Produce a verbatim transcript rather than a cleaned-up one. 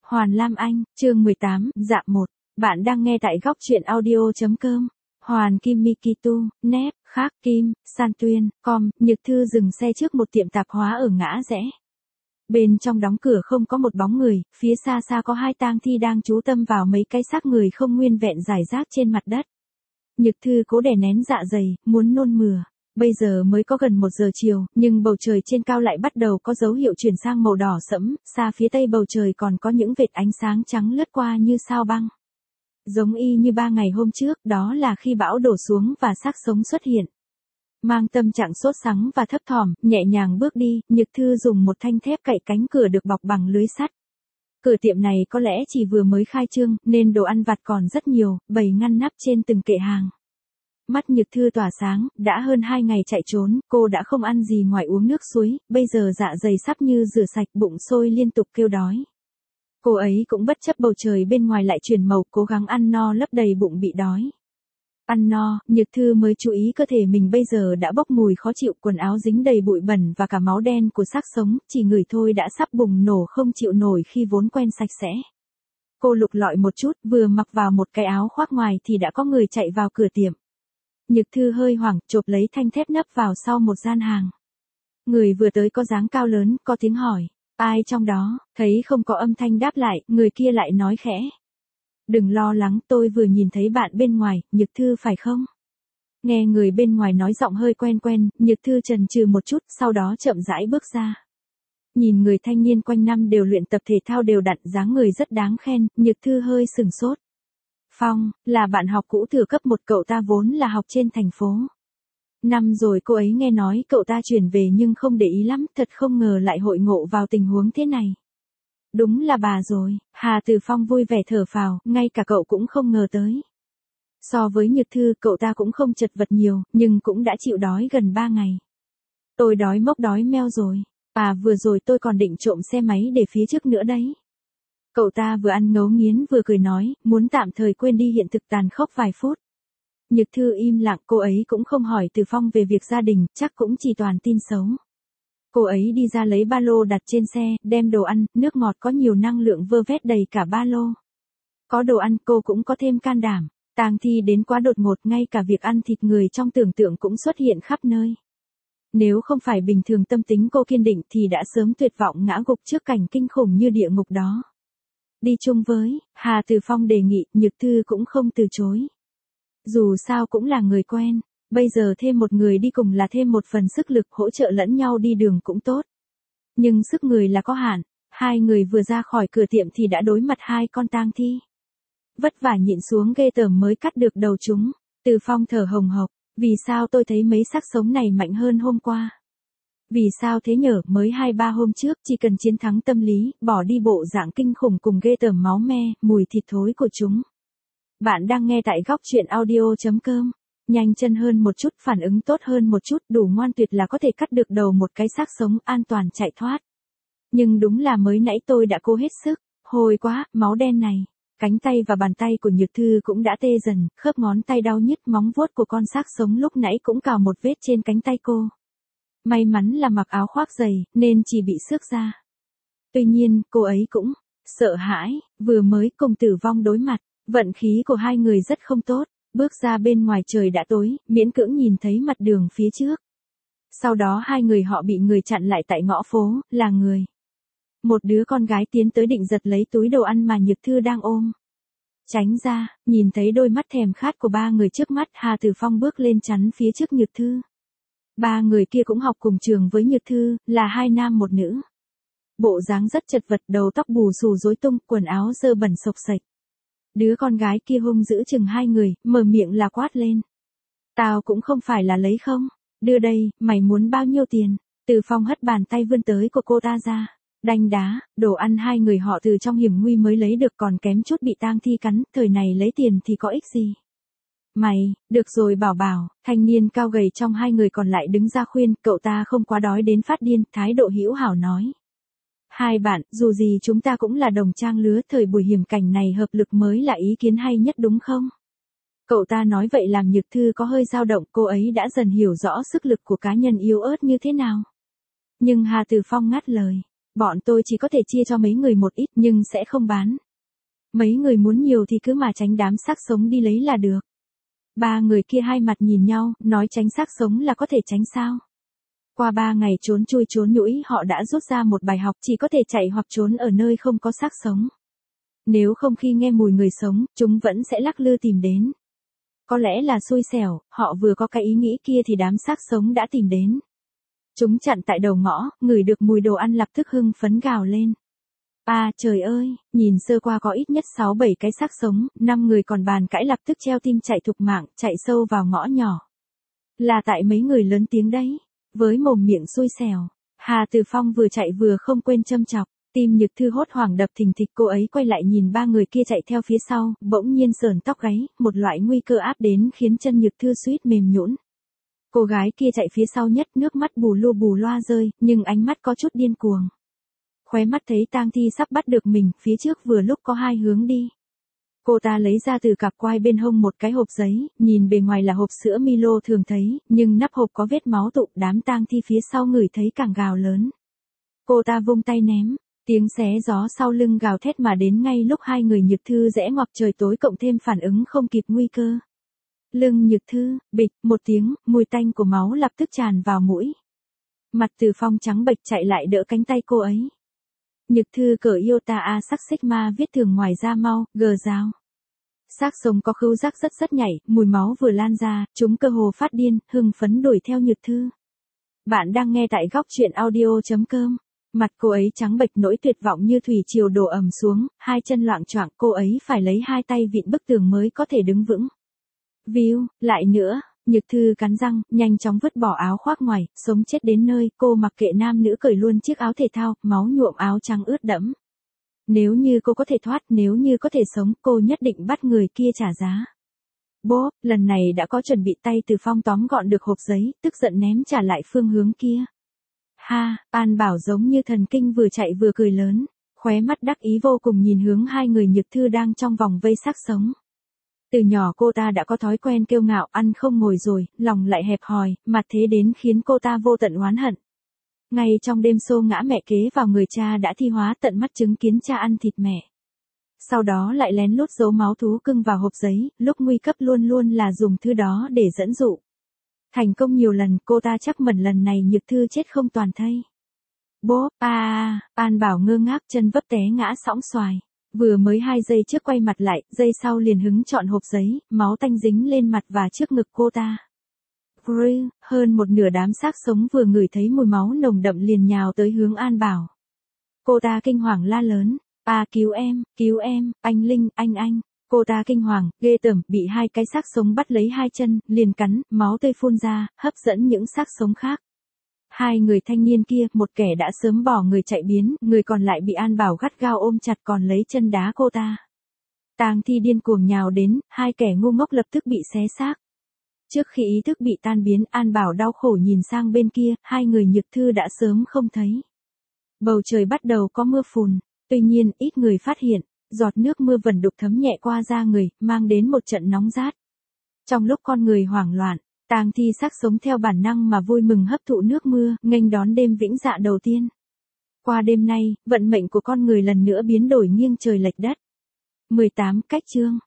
Hoàn Lam Anh, chương mười tám, dạ một. Bạn đang nghe tại góc truyện audio.com. Hoàn Kim Mikitu, Nép, Khác Kim, San Tuyên, Com, Nhược Thư dừng xe trước một tiệm tạp hóa ở ngã rẽ. Bên trong đóng cửa không có một bóng người, phía xa xa có hai tang thi đang chú tâm vào mấy cái xác người không nguyên vẹn rải rác trên mặt đất. Nhược Thư cố đè nén dạ dày, muốn nôn mửa. Bây giờ mới có gần một giờ chiều, nhưng bầu trời trên cao lại bắt đầu có dấu hiệu chuyển sang màu đỏ sẫm, xa phía tây bầu trời còn có những vệt ánh sáng trắng lướt qua như sao băng. Giống y như ba ngày hôm trước, đó là khi bão đổ xuống và xác sống xuất hiện. Mang tâm trạng sốt sắng và thấp thỏm, nhẹ nhàng bước đi, Nhược Thư dùng một thanh thép cậy cánh cửa được bọc bằng lưới sắt. Cửa tiệm này có lẽ chỉ vừa mới khai trương, nên đồ ăn vặt còn rất nhiều, bày ngăn nắp trên từng kệ hàng. Mắt Nhược Thư tỏa sáng, đã hơn hai ngày chạy trốn, cô đã không ăn gì ngoài uống nước suối, bây giờ dạ dày sắp như rửa sạch, bụng sôi liên tục kêu đói. Cô ấy cũng bất chấp bầu trời bên ngoài lại chuyển màu, cố gắng ăn no lấp đầy bụng bị đói. Ăn no, Nhược Thư mới chú ý cơ thể mình bây giờ đã bốc mùi khó chịu, quần áo dính đầy bụi bẩn và cả máu đen của xác sống, chỉ ngửi thôi đã sắp bùng nổ không chịu nổi khi vốn quen sạch sẽ. Cô lục lọi một chút, vừa mặc vào một cái áo khoác ngoài thì đã có người chạy vào cửa tiệm. Nhược Thư hơi hoảng, chộp lấy thanh thép nấp vào sau một gian hàng. Người vừa tới có dáng cao lớn, có tiếng hỏi, ai trong đó, thấy không có âm thanh đáp lại, người kia lại nói khẽ. Đừng lo lắng, tôi vừa nhìn thấy bạn bên ngoài, Nhược Thư phải không? Nghe người bên ngoài nói giọng hơi quen quen, Nhược Thư chần chừ một chút, sau đó chậm rãi bước ra. Nhìn người thanh niên quanh năm đều luyện tập thể thao đều đặn, dáng người rất đáng khen, Nhược Thư hơi sừng sốt. Phong, là bạn học cũ thừa cấp một, cậu ta vốn là học trên thành phố. Năm rồi cô ấy nghe nói cậu ta chuyển về nhưng không để ý lắm, thật không ngờ lại hội ngộ vào tình huống thế này. Đúng là bà rồi, Hà Từ Phong vui vẻ thở phào, ngay cả cậu cũng không ngờ tới. So với Nhược Thư, cậu ta cũng không chật vật nhiều, nhưng cũng đã chịu đói gần ba ngày. Tôi đói mốc đói meo rồi, à vừa rồi tôi còn định trộm xe máy để phía trước nữa đấy. Cậu ta vừa ăn ngấu nghiến vừa cười nói, muốn tạm thời quên đi hiện thực tàn khốc vài phút. Nhược Thư im lặng, cô ấy cũng không hỏi Từ Phong về việc gia đình, chắc cũng chỉ toàn tin xấu. Cô ấy đi ra lấy ba lô đặt trên xe, đem đồ ăn, nước ngọt có nhiều năng lượng vơ vét đầy cả ba lô. Có đồ ăn cô cũng có thêm can đảm, tang thi đến quá đột ngột, ngay cả việc ăn thịt người trong tưởng tượng cũng xuất hiện khắp nơi. Nếu không phải bình thường tâm tính cô kiên định thì đã sớm tuyệt vọng ngã gục trước cảnh kinh khủng như địa ngục đó. Đi chung với, Hà Từ Phong đề nghị, Nhược Thư cũng không từ chối. Dù sao cũng là người quen, bây giờ thêm một người đi cùng là thêm một phần sức lực, hỗ trợ lẫn nhau đi đường cũng tốt. Nhưng sức người là có hạn, hai người vừa ra khỏi cửa tiệm thì đã đối mặt hai con tang thi. Vất vả nhịn xuống ghê tởm mới cắt được đầu chúng, Từ Phong thở hồng hộc, vì sao tôi thấy mấy xác sống này mạnh hơn hôm qua? Vì sao thế nhở, mới hai ba hôm trước chỉ cần chiến thắng tâm lý, bỏ đi bộ dạng kinh khủng cùng ghê tởm máu me, mùi thịt thối của chúng. Bạn đang nghe tại góc truyện audio.com. Nhanh chân hơn một chút, phản ứng tốt hơn một chút, đủ ngoan tuyệt là có thể cắt được đầu một cái xác sống, an toàn chạy thoát. Nhưng đúng là mới nãy tôi đã cố hết sức, hôi quá, máu đen này. Cánh tay và bàn tay của Nhược Thư cũng đã tê dần, khớp ngón tay đau nhức, móng vuốt của con xác sống lúc nãy cũng cào một vết trên cánh tay cô. May mắn là mặc áo khoác dày, nên chỉ bị xước ra. Tuy nhiên, cô ấy cũng sợ hãi, vừa mới cùng tử vong đối mặt, vận khí của hai người rất không tốt, bước ra bên ngoài trời đã tối, miễn cưỡng nhìn thấy mặt đường phía trước. Sau đó hai người họ bị người chặn lại tại ngõ phố, là người. Một đứa con gái tiến tới định giật lấy túi đồ ăn mà Nhược Thư đang ôm. Tránh ra, nhìn thấy đôi mắt thèm khát của ba người trước mắt, Hà Từ Phong bước lên chắn phía trước Nhược Thư. Ba người kia cũng học cùng trường với Nhược Thư, là hai nam một nữ. Bộ dáng rất chật vật, đầu tóc bù xù rối tung, quần áo dơ bẩn xộc xệch. Đứa con gái kia hung dữ chừng hai người, mở miệng là quát lên. Tao cũng không phải là lấy không, đưa đây, mày muốn bao nhiêu tiền? Từ Phong hất bàn tay vươn tới của cô ta ra, đanh đá, đồ ăn hai người họ từ trong hiểm nguy mới lấy được còn kém chút bị tang thi cắn, thời này lấy tiền thì có ích gì? Mày, được rồi bảo bảo, thanh niên cao gầy trong hai người còn lại đứng ra khuyên, cậu ta không quá đói đến phát điên, thái độ hữu hảo nói. Hai bạn, dù gì chúng ta cũng là đồng trang lứa, thời buổi hiểm cảnh này hợp lực mới là ý kiến hay nhất đúng không? Cậu ta nói vậy làm Nhược Thư có hơi dao động, cô ấy đã dần hiểu rõ sức lực của cá nhân yếu ớt như thế nào. Nhưng Hà Từ Phong ngắt lời. Bọn tôi chỉ có thể chia cho mấy người một ít nhưng sẽ không bán. Mấy người muốn nhiều thì cứ mà tránh đám xác sống đi lấy là được. Ba người kia hai mặt nhìn nhau, nói tránh xác sống là có thể tránh sao. Qua ba ngày trốn chui trốn nhũi họ đã rút ra một bài học chỉ có thể chạy hoặc trốn ở nơi không có xác sống. Nếu không khi nghe mùi người sống, chúng vẫn sẽ lắc lư tìm đến. Có lẽ là xui xẻo, họ vừa có cái ý nghĩ kia thì đám xác sống đã tìm đến. Chúng chặn tại đầu ngõ, ngửi được mùi đồ ăn lập tức hưng phấn gào lên. À trời ơi, nhìn sơ qua có ít nhất sáu bảy cái xác sống, năm người còn bàn cãi lập tức treo tim chạy thục mạng, chạy sâu vào ngõ nhỏ. Là tại mấy người lớn tiếng đấy, với mồm miệng xui xẻo. Hà Từ Phong vừa chạy vừa không quên châm chọc, tim Nhược Thư hốt hoảng đập thình thịch, cô ấy quay lại nhìn ba người kia chạy theo phía sau, bỗng nhiên sởn tóc gáy, một loại nguy cơ áp đến khiến chân Nhược Thư suýt mềm nhũn. Cô gái kia chạy phía sau nhất, nước mắt bù lu bù loa rơi, nhưng ánh mắt có chút điên cuồng. Khóe mắt thấy tang thi sắp bắt được mình, phía trước vừa lúc có hai hướng đi. Cô ta lấy ra từ cặp quai bên hông một cái hộp giấy, nhìn bề ngoài là hộp sữa Milo thường thấy, nhưng nắp hộp có vết máu tụ, đám tang thi phía sau ngửi thấy càng gào lớn. Cô ta vung tay ném, tiếng xé gió sau lưng gào thét mà đến ngay lúc hai người Nhược Thư rẽ ngoặt trời tối cộng thêm phản ứng không kịp nguy cơ. Lưng Nhược Thư, bịch, một tiếng, mùi tanh của máu lập tức tràn vào mũi. Mặt Từ Phong trắng bệch chạy lại đỡ cánh tay cô ấy. Nhược Thư cởi Iota A sắc Sigma viết thường ngoài da mau, gờ rào. Xác sống có khứu giác rất rất nhảy, mùi máu vừa lan ra, chúng cơ hồ phát điên, hưng phấn đuổi theo Nhược Thư. Bạn đang nghe tại góc truyện audio chấm com. Mặt cô ấy trắng bệch nỗi tuyệt vọng như thủy triều đổ ầm xuống, hai chân loạng choạng, cô ấy phải lấy hai tay vịn bức tường mới có thể đứng vững. Víu, lại nữa, Nhược Thư cắn răng, nhanh chóng vứt bỏ áo khoác ngoài, sống chết đến nơi, cô mặc kệ nam nữ cởi luôn chiếc áo thể thao, máu nhuộm áo trắng ướt đẫm. Nếu như cô có thể thoát, nếu như có thể sống, cô nhất định bắt người kia trả giá. Bố, lần này đã có chuẩn bị, tay Từ Phong tóm gọn được hộp giấy, tức giận ném trả lại phương hướng kia. Ha, An Bảo giống như thần kinh vừa chạy vừa cười lớn, khóe mắt đắc ý vô cùng nhìn hướng hai người Nhược Thư đang trong vòng vây xác sống. Từ nhỏ cô ta đã có thói quen kiêu ngạo, ăn không ngồi rồi, lòng lại hẹp hòi, mà thế đến khiến cô ta vô tận oán hận. Ngay trong đêm xô ngã mẹ kế vào người cha đã thi hóa tận mắt chứng kiến cha ăn thịt mẹ. Sau đó lại lén lút giấu máu thú cưng vào hộp giấy, lúc nguy cấp luôn luôn là dùng thứ đó để dẫn dụ. Thành công nhiều lần, cô ta chắc mẩn lần này Nhược Thư chết không toàn thây. Bố, a à, An Bảo ngơ ngác chân vấp té ngã sõng xoài. Vừa mới hai giây trước quay mặt lại, giây sau liền hứng chọn hộp giấy, máu tanh dính lên mặt và trước ngực cô ta. Brrr, hơn một nửa đám xác sống vừa ngửi thấy mùi máu nồng đậm liền nhào tới hướng An Bảo. Cô ta kinh hoàng la lớn, à cứu em, cứu em, anh Linh, anh anh. Cô ta kinh hoàng, ghê tởm, bị hai cái xác sống bắt lấy hai chân, liền cắn, máu tươi phun ra, hấp dẫn những xác sống khác. Hai người thanh niên kia, một kẻ đã sớm bỏ người chạy biến, người còn lại bị An Bảo gắt gao ôm chặt còn lấy chân đá cô ta. Tang thi điên cuồng nhào đến, hai kẻ ngu ngốc lập tức bị xé xác. Trước khi ý thức bị tan biến, An Bảo đau khổ nhìn sang bên kia, hai người Nhược Thư đã sớm không thấy. Bầu trời bắt đầu có mưa phùn, tuy nhiên ít người phát hiện, giọt nước mưa vẩn đục thấm nhẹ qua da người, mang đến một trận nóng rát. Trong lúc con người hoảng loạn, tang thi xác sống theo bản năng mà vui mừng hấp thụ nước mưa, nghênh đón đêm vĩnh dạ đầu tiên. Qua đêm nay, vận mệnh của con người lần nữa biến đổi nghiêng trời lệch đất. mười tám cách chương.